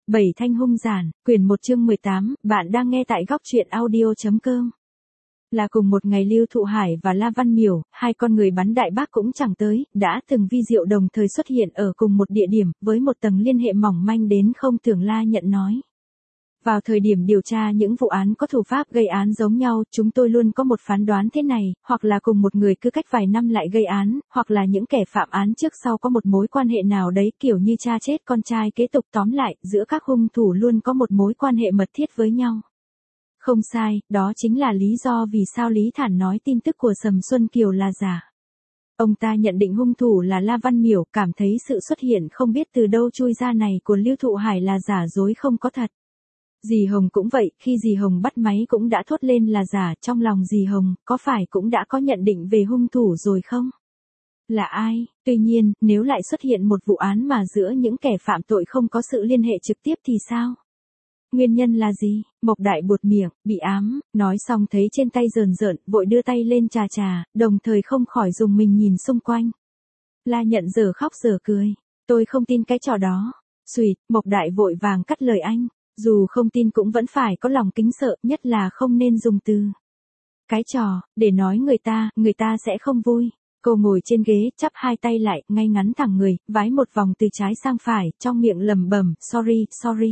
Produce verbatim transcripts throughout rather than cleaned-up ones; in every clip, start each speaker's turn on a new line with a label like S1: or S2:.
S1: Bảy thanh hung giản, quyển một chương mười tám, bạn đang nghe tại góc truyện audio.com. Là cùng một ngày Lưu Thụ Hải và La Văn Miểu, hai con người bắn đại bác cũng chẳng tới, đã từng vi diệu đồng thời xuất hiện ở cùng một địa điểm, với một tầng liên hệ mỏng manh đến không tưởng La nhận nói. Vào thời điểm điều tra những vụ án có thủ pháp gây án giống nhau, chúng tôi luôn có một phán đoán thế này, hoặc là cùng một người cứ cách vài năm lại gây án, hoặc là những kẻ phạm án trước sau có một mối quan hệ nào đấy kiểu như cha chết con trai kế tục, tóm lại, giữa các hung thủ luôn có một mối quan hệ mật thiết với nhau. Không sai, đó chính là lý do vì sao Lý Thản nói tin tức của Sầm Xuân Kiều là giả. Ông ta nhận định hung thủ là La Văn Miểu, cảm thấy sự xuất hiện không biết từ đâu chui ra này của Lưu Thụ Hải là giả dối không có thật. Dì Hồng cũng vậy, khi dì Hồng bắt máy cũng đã thốt lên là giả, trong lòng dì Hồng, có phải cũng đã có nhận định về hung thủ rồi không? Là ai? Tuy nhiên, nếu lại xuất hiện một vụ án mà giữa những kẻ phạm tội không có sự liên hệ trực tiếp thì sao? Nguyên nhân là gì? Mộc Đại buột miệng, bị ám, nói xong thấy trên tay rờn rợn, vội đưa tay lên chà chà, đồng thời không khỏi dùng mình nhìn xung quanh. La Nhận giờ khóc giờ cười, tôi không tin cái trò đó. Xùyệt, Mộc Đại vội vàng cắt lời anh. Dù không tin cũng vẫn phải có lòng kính sợ, nhất là không nên dùng từ cái trò, để nói người ta, người ta sẽ không vui. Cô ngồi trên ghế, chắp hai tay lại, ngay ngắn thẳng người, vái một vòng từ trái sang phải, trong miệng lẩm bẩm, sorry, sorry.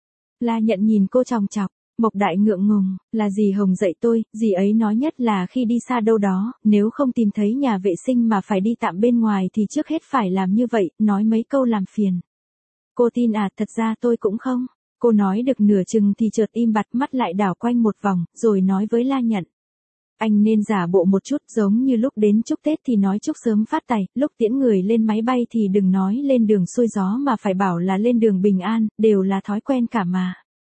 S1: La Nhận nhìn cô chòng chọc, Mộc Đại ngượng ngùng, là dì Hồng dạy tôi, dì ấy nói nhất là khi đi xa đâu đó, nếu không tìm thấy nhà vệ sinh mà phải đi tạm bên ngoài thì trước hết phải làm như vậy, nói mấy câu làm phiền. Cô tin à, thật ra tôi cũng không. Cô nói được nửa chừng thì chợt im bặt, mắt lại đảo quanh một vòng, rồi nói với La Nhận. Anh nên giả bộ một chút, giống như lúc đến chúc Tết thì nói chúc sớm phát tài, lúc tiễn người lên máy bay thì đừng nói lên đường xuôi gió mà phải bảo là lên đường bình an, đều là thói quen cả mà.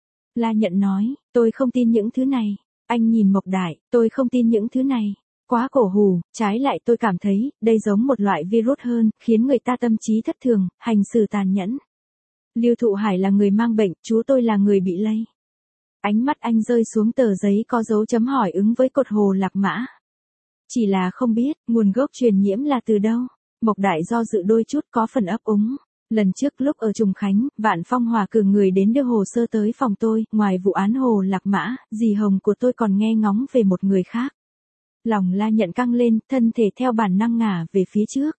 S1: La Nhận nói, tôi không tin những thứ này. Anh nhìn Mộc Đại, tôi không tin những thứ này. Quá cổ hủ, trái lại tôi cảm thấy, đây giống một loại virus hơn, khiến người ta tâm trí thất thường, hành xử tàn nhẫn. Lưu Thụ Hải là người mang bệnh, chú tôi là người bị lây. Ánh mắt anh rơi xuống tờ giấy có dấu chấm hỏi ứng với cột Hồ Lạc Mã. Chỉ là không biết, nguồn gốc truyền nhiễm là từ đâu. Mộc Đại do dự đôi chút, có phần ấp úng. Lần trước lúc ở Trùng Khánh, Vạn Phong Hòa cử người đến đưa hồ sơ tới phòng tôi, ngoài vụ án Hồ Lạc Mã, dì Hồng của tôi còn nghe ngóng về một người khác. Lòng La Nhận căng lên, thân thể theo bản năng ngả về phía trước.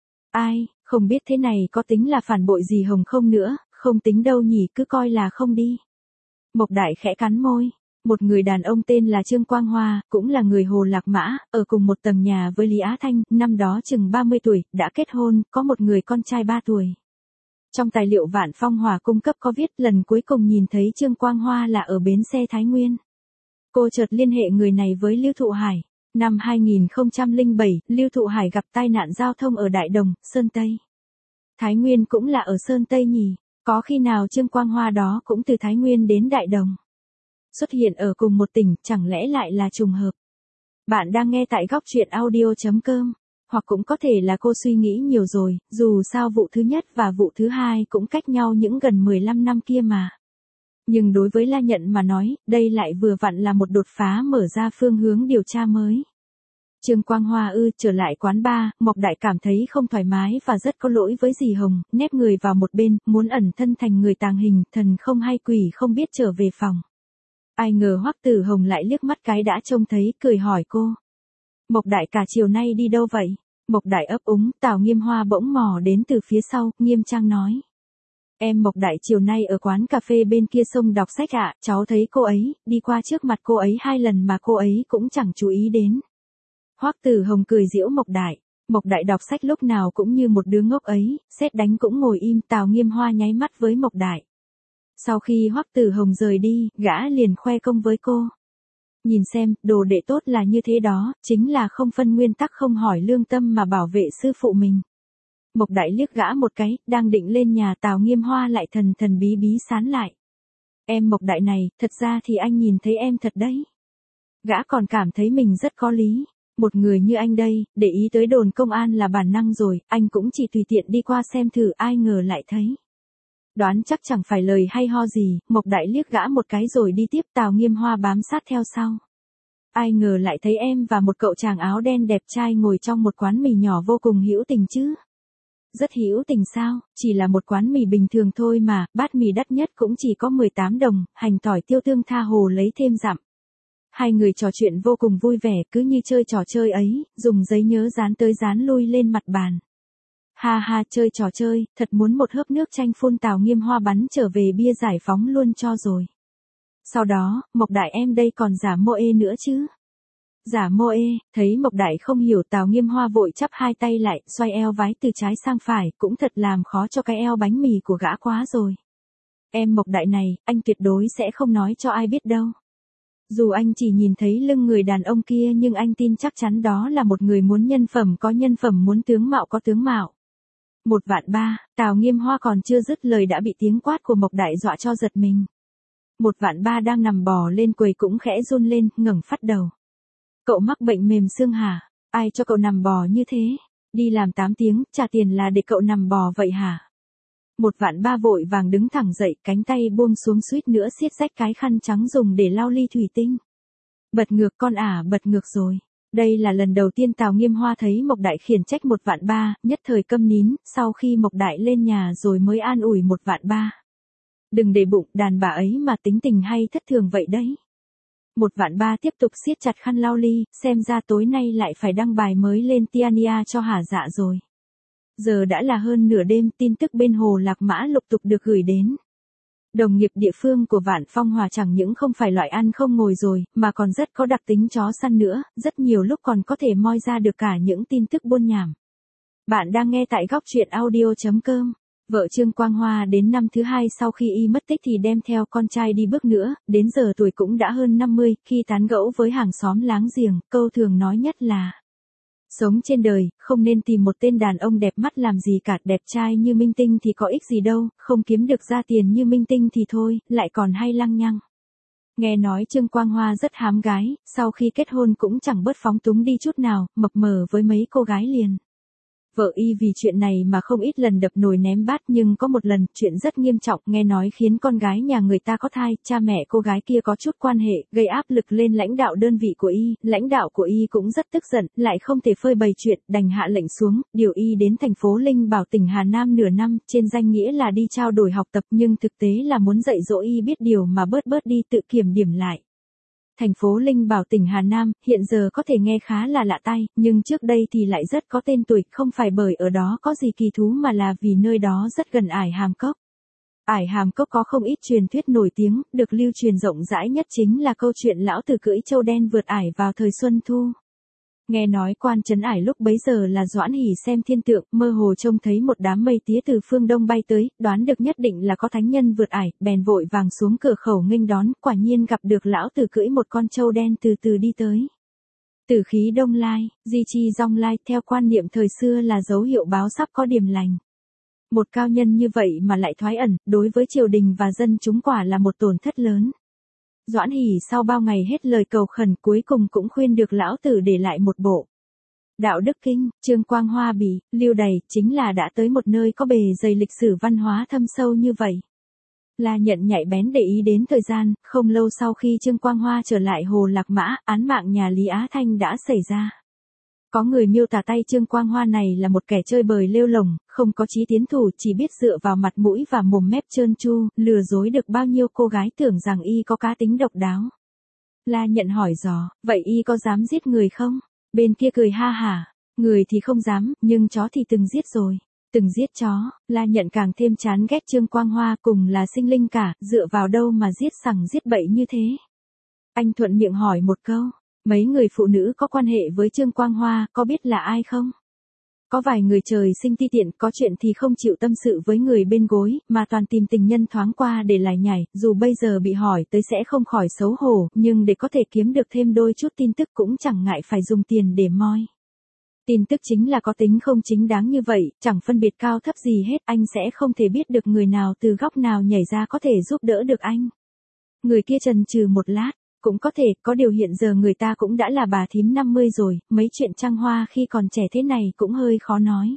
S1: Ai, không biết thế này có tính là phản bội dì Hồng không nữa, không tính đâu nhỉ, cứ coi là không đi. Mộc Đại khẽ cắn môi. Một người đàn ông tên là Trương Quang Hoa, cũng là người Hồ Lạc Mã, ở cùng một tầng nhà với Lý Á Thanh, năm đó chừng ba mươi tuổi, đã kết hôn, có một người con trai ba tuổi. Trong tài liệu Vạn Phong Hòa cung cấp có viết lần cuối cùng nhìn thấy Trương Quang Hoa là ở bến xe Thái Nguyên. Cô chợt liên hệ người này với Lưu Thụ Hải. Năm hai nghìn không trăm lẻ bảy, Lưu Thụ Hải gặp tai nạn giao thông ở Đại Đồng, Sơn Tây. Thái Nguyên cũng là ở Sơn Tây nhỉ? Có khi nào Trương Quang Hoa đó cũng từ Thái Nguyên đến Đại Đồng? Xuất hiện ở cùng một tỉnh, chẳng lẽ lại là trùng hợp? Bạn đang nghe tại góc truyện audio.com. Hoặc cũng có thể là cô suy nghĩ nhiều rồi, dù sao vụ thứ nhất và vụ thứ hai cũng cách nhau những gần mười lăm năm kia mà. Nhưng đối với La Nhận mà nói, đây lại vừa vặn là một đột phá mở ra phương hướng điều tra mới. Trương Quang Hoa ư, trở lại quán bar, Mộc Đại cảm thấy không thoải mái và rất có lỗi với dì Hồng, nép người vào một bên, muốn ẩn thân thành người tàng hình, thần không hay quỷ không biết trở về phòng. Ai ngờ Hoắc Tử Hồng lại liếc mắt cái đã trông thấy, cười hỏi cô. Mộc Đại cả chiều nay đi đâu vậy? Mộc Đại ấp úng, Tào Nghiêm Hoa bỗng mò đến từ phía sau, nghiêm trang nói. Em Mộc Đại chiều nay ở quán cà phê bên kia sông đọc sách ạ, à, cháu thấy cô ấy, đi qua trước mặt cô ấy hai lần mà cô ấy cũng chẳng chú ý đến. Hoắc Tử Hồng cười giễu Mộc Đại. Mộc Đại đọc sách lúc nào cũng như một đứa ngốc ấy, sét đánh cũng ngồi im. Tào Nghiêm Hoa nháy mắt với Mộc Đại. Sau khi Hoắc Tử Hồng rời đi, gã liền khoe công với cô. Nhìn xem, đồ đệ tốt là như thế đó, chính là không phân nguyên tắc, không hỏi lương tâm mà bảo vệ sư phụ mình. Mộc Đại liếc gã một cái, đang định lên nhà, Tào Nghiêm Hoa lại thần thần bí bí sán lại. Em Mộc Đại này, thật ra thì anh nhìn thấy em thật đấy. Gã còn cảm thấy mình rất có lý. Một người như anh đây, để ý tới đồn công an là bản năng rồi, anh cũng chỉ tùy tiện đi qua xem thử, ai ngờ lại thấy. Đoán chắc chẳng phải lời hay ho gì, Mộc Đại liếc gã một cái rồi đi tiếp. Tào Nghiêm Hoa bám sát theo sau. Ai ngờ lại thấy em và một cậu chàng áo đen đẹp trai ngồi trong một quán mì nhỏ vô cùng hữu tình chứ. rất hữu tình sao, chỉ là một quán mì bình thường thôi mà, bát mì đắt nhất cũng chỉ có mười tám đồng, hành tỏi tiêu tương tha hồ lấy thêm dặm. Hai người trò chuyện vô cùng vui vẻ cứ như chơi trò chơi ấy, dùng giấy nhớ dán tới dán lui lên mặt bàn. Ha ha chơi trò chơi, thật muốn một hớp nước chanh phun Tào Nghiêm Hoa bắn trở về bia giải phóng luôn cho rồi. Sau đó, Mộc Đại em đây còn giả mô ê nữa chứ. Giả mô ê, thấy Mộc Đại không hiểu Tào Nghiêm Hoa vội chắp hai tay lại, xoay eo vái từ trái sang phải, cũng thật làm khó cho cái eo bánh mì của gã quá rồi. Em Mộc Đại này, anh tuyệt đối sẽ không nói cho ai biết đâu. Dù anh chỉ nhìn thấy lưng người đàn ông kia nhưng anh tin chắc chắn đó là một người muốn nhân phẩm có nhân phẩm, muốn tướng mạo có tướng mạo. Một vạn ba, Tào Nghiêm Hoa còn chưa dứt lời đã bị tiếng quát của Mộc Đại dọa cho giật mình. Một vạn ba đang nằm bò lên quầy cũng khẽ run lên, ngẩng phát đầu. Cậu mắc bệnh mềm xương hả? Ai cho cậu nằm bò như thế? Đi làm tám tiếng, trả tiền là để cậu nằm bò vậy hả? Một vạn ba vội vàng đứng thẳng dậy, cánh tay buông xuống suýt nữa siết rách cái khăn trắng dùng để lau ly thủy tinh. Bật ngược con ả, bật ngược rồi. Đây là lần đầu tiên Tào Nghiêm Hoa thấy Mộc Đại khiển trách một vạn ba, nhất thời câm nín, sau khi Mộc Đại lên nhà rồi mới an ủi một vạn ba. Đừng để bụng, đàn bà ấy mà tính tình hay thất thường vậy đấy. Một vạn ba tiếp tục siết chặt khăn lau ly, xem ra tối nay lại phải đăng bài mới lên Tiania cho hả dạ rồi. Giờ đã là hơn nửa đêm, tin tức bên Hồ Lạc Mã lục tục được gửi đến. Đồng nghiệp địa phương của Vạn Phong Hòa chẳng những không phải loại ăn không ngồi rồi, mà còn rất có đặc tính chó săn nữa, rất nhiều lúc còn có thể moi ra được cả những tin tức buôn nhảm. Bạn đang nghe tại góc truyện audio chấm com. Vợ Trương Quang Hoa đến năm thứ hai sau khi y mất tích thì đem theo con trai đi bước nữa, đến giờ tuổi cũng đã hơn năm mươi, khi tán gẫu với hàng xóm láng giềng, câu thường nói nhất là: sống trên đời, không nên tìm một tên đàn ông đẹp mắt làm gì cả, đẹp trai như Minh Tinh thì có ích gì đâu, không kiếm được ra tiền như Minh Tinh thì thôi, lại còn hay lăng nhăng. Nghe nói Trương Quang Hoa rất hám gái, sau khi kết hôn cũng chẳng bớt phóng túng đi chút nào, mập mờ với mấy cô gái liền. Vợ y vì chuyện này mà không ít lần đập nồi ném bát, nhưng có một lần, chuyện rất nghiêm trọng, nghe nói khiến con gái nhà người ta có thai, cha mẹ cô gái kia có chút quan hệ, gây áp lực lên lãnh đạo đơn vị của y, lãnh đạo của y cũng rất tức giận, lại không thể phơi bày chuyện, đành hạ lệnh xuống, điều y đến thành phố Linh Bảo tỉnh Hà Nam nửa năm, trên danh nghĩa là đi trao đổi học tập nhưng thực tế là muốn dạy dỗ y biết điều mà bớt bớt đi, tự kiểm điểm lại. Thành phố Linh Bảo tỉnh Hà Nam, hiện giờ có thể nghe khá là lạ tai, nhưng trước đây thì lại rất có tên tuổi, không phải bởi ở đó có gì kỳ thú mà là vì nơi đó rất gần Ải Hàm Cốc. Ải Hàm Cốc có không ít truyền thuyết nổi tiếng, được lưu truyền rộng rãi nhất chính là câu chuyện lão tử cưỡi trâu đen vượt ải vào thời xuân thu. Nghe nói quan trấn ải lúc bấy giờ là Doãn Hỷ xem thiên tượng, mơ hồ trông thấy một đám mây tía từ phương đông bay tới, đoán được nhất định là có thánh nhân vượt ải, bèn vội vàng xuống cửa khẩu nghênh đón, quả nhiên gặp được lão tử cưỡi một con trâu đen từ từ đi tới. Tử khí đông lai, di chi dong lai, theo quan niệm thời xưa là dấu hiệu báo sắp có điểm lành. Một cao nhân như vậy mà lại thoái ẩn, đối với triều đình và dân chúng quả là một tổn thất lớn. Doãn Hỷ sau bao ngày hết lời cầu khẩn cuối cùng cũng khuyên được lão tử để lại một bộ Đạo Đức Kinh. Trương Quang Hoa bị lưu đày chính là đã tới một nơi có bề dày lịch sử văn hóa thâm sâu như vậy. La Nhận nhạy bén để ý đến thời gian, không lâu sau khi Trương Quang Hoa trở lại Hồ Lạc Mã, án mạng nhà Lý Á Thanh đã xảy ra. Có người miêu tả tay Trương Quang Hoa này là một kẻ chơi bời lêu lổng, không có chí tiến thủ, chỉ biết dựa vào mặt mũi và mồm mép trơn tru, lừa dối được bao nhiêu cô gái tưởng rằng y có cá tính độc đáo. La Nhận hỏi dò, vậy y có dám giết người không? Bên kia cười ha hả, người thì không dám, nhưng chó thì từng giết rồi. Từng giết chó, La Nhận càng thêm chán ghét Trương Quang Hoa, cùng là sinh linh cả, dựa vào đâu mà giết sằng giết bậy như thế. Anh thuận miệng hỏi một câu. Mấy người phụ nữ có quan hệ với Trương Quang Hoa, có biết là ai không? Có vài người trời sinh ti tiện, có chuyện thì không chịu tâm sự với người bên gối, mà toàn tìm tình nhân thoáng qua để lải nhải, dù bây giờ bị hỏi tới sẽ không khỏi xấu hổ, nhưng để có thể kiếm được thêm đôi chút tin tức cũng chẳng ngại phải dùng tiền để moi. Tin tức chính là có tính không chính đáng như vậy, chẳng phân biệt cao thấp gì hết, anh sẽ không thể biết được người nào từ góc nào nhảy ra có thể giúp đỡ được anh. Người kia chần chừ một lát. Cũng có thể, có điều hiện giờ người ta cũng đã là bà thím năm mươi rồi, mấy chuyện trăng hoa khi còn trẻ thế này cũng hơi khó nói.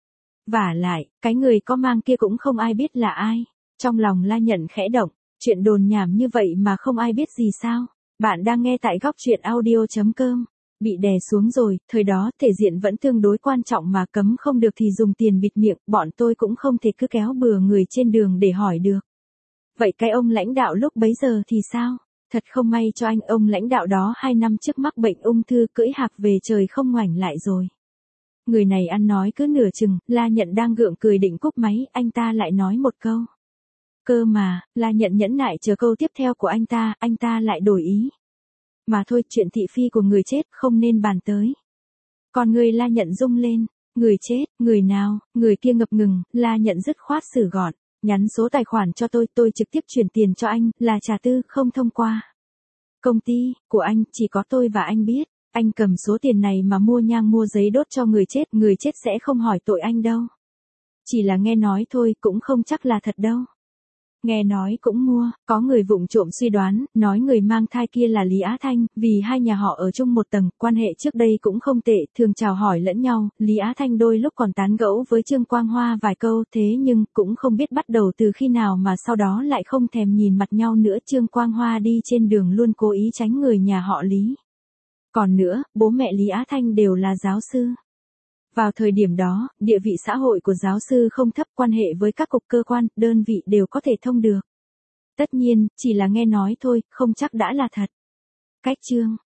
S1: Vả lại, cái người có mang kia cũng không ai biết là ai. Trong lòng La Nhận khẽ động, chuyện đồn nhảm như vậy mà không ai biết gì sao? Bạn đang nghe tại góc truyện audio chấm com. Bị đè xuống rồi, thời đó thể diện vẫn tương đối quan trọng mà cấm không được thì dùng tiền bịt miệng, bọn tôi cũng không thể cứ kéo bừa người trên đường để hỏi được. Vậy cái ông lãnh đạo lúc bấy giờ thì sao? Thật không may cho anh, ông lãnh đạo đó hai năm trước mắc bệnh ung thư, cưỡi hạc về trời không ngoảnh lại rồi. Người này ăn nói cứ nửa chừng, La Nhận đang gượng cười định cúp máy, anh ta lại nói một câu. Cơ mà, La Nhận nhẫn nại chờ câu tiếp theo của anh ta, anh ta lại đổi ý. Mà thôi, chuyện thị phi của người chết không nên bàn tới. Còn người La Nhận rung lên, người chết, người nào, người kia ngập ngừng, La Nhận dứt khoát xử gọn, nhắn số tài khoản cho tôi, tôi trực tiếp chuyển tiền cho anh, là trả tư, không thông qua công ty của anh, chỉ có tôi và anh biết. Anh cầm số tiền này mà mua nhang mua giấy đốt cho người chết, người chết sẽ không hỏi tội anh đâu. Chỉ là nghe nói thôi, cũng không chắc là thật đâu. Nghe nói cũng mua, có người vụng trộm suy đoán, nói người mang thai kia là Lý Á Thanh, vì hai nhà họ ở chung một tầng, quan hệ trước đây cũng không tệ, thường chào hỏi lẫn nhau, Lý Á Thanh đôi lúc còn tán gẫu với Trương Quang Hoa vài câu, thế nhưng, cũng không biết bắt đầu từ khi nào mà sau đó lại không thèm nhìn mặt nhau nữa, Trương Quang Hoa đi trên đường luôn cố ý tránh người nhà họ Lý. Còn nữa, bố mẹ Lý Á Thanh đều là giáo sư. Vào thời điểm đó, địa vị xã hội của giáo sư không thấp, quan hệ với các cục cơ quan, đơn vị đều có thể thông được. Tất nhiên, chỉ là nghe nói thôi, không chắc đã là thật. Cách chương